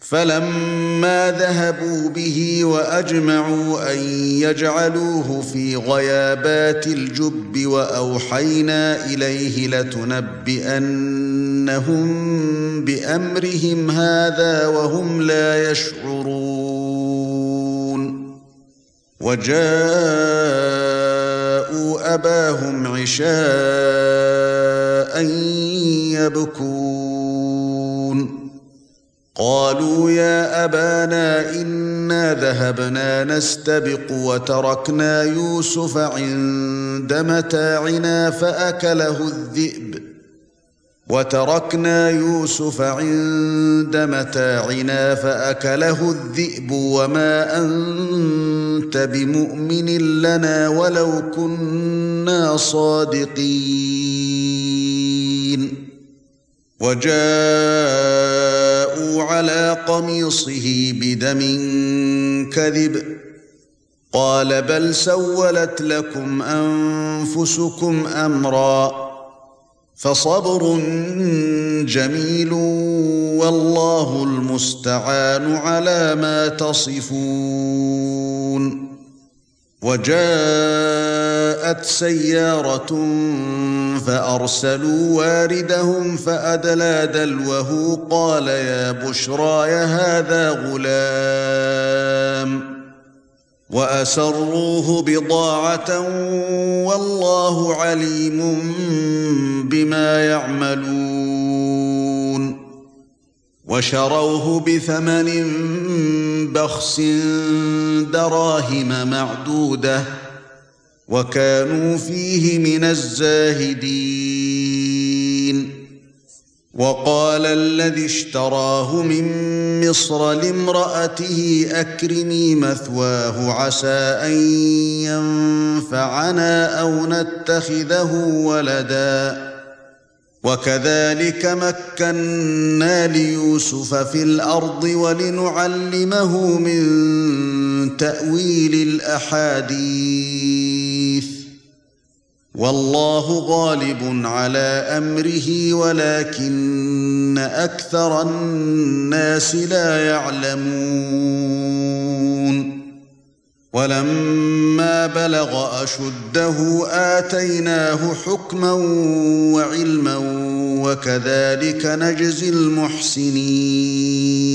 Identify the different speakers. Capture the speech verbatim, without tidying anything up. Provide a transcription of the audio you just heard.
Speaker 1: فَلَمَّا ذَهَبُوا بِهِ وَأَجْمَعُوا أَن يَجْعَلُوهُ فِي غَيَابَاتِ الْجُبِّ وَأَوْحَيْنَا إِلَيْهِ لَتُنَبِّئَنَّهُم بِأَمْرِهِمْ هَذَا وَهُمْ لَا يَشْعُرُونَ وَجَاءُوا أَبَاهُمْ عِشَاءً يَبْكُونَ قالوا يا أبانا إنا ذهبنا نستبق وتركنا يوسف عند متاعنا فأكله الذئب وتركنا يوسف عند متاعنا فأكله الذئب وما أنت بمؤمن لنا ولو كنا صادقين وجاءوا على قميصه بدم كذب قال بل سولت لكم أنفسكم أمرا فصبر جميل والله المستعان على ما تصفون وجاءت سيارة فأرسلوا واردهم فأدلى دلوه قال يا بشرى هذا غلام وأسروه بضاعة والله عليم بما يعملون وشروه بثمن بخس دراهم معدودة وكانوا فيه من الزاهدين وقال الذي اشتراه من مصر لامرأته أكرمي مثواه عسى أن ينفعنا أو نتخذه ولدا وكذلك مكنا ليوسف في الأرض ولنعلمه من تأويل الأحاديث والله غالب على أمره ولكن أكثر الناس لا يعلمون ولما بلغ أشده آتيناه حكما وعلما وكذلك نجزي المحسنين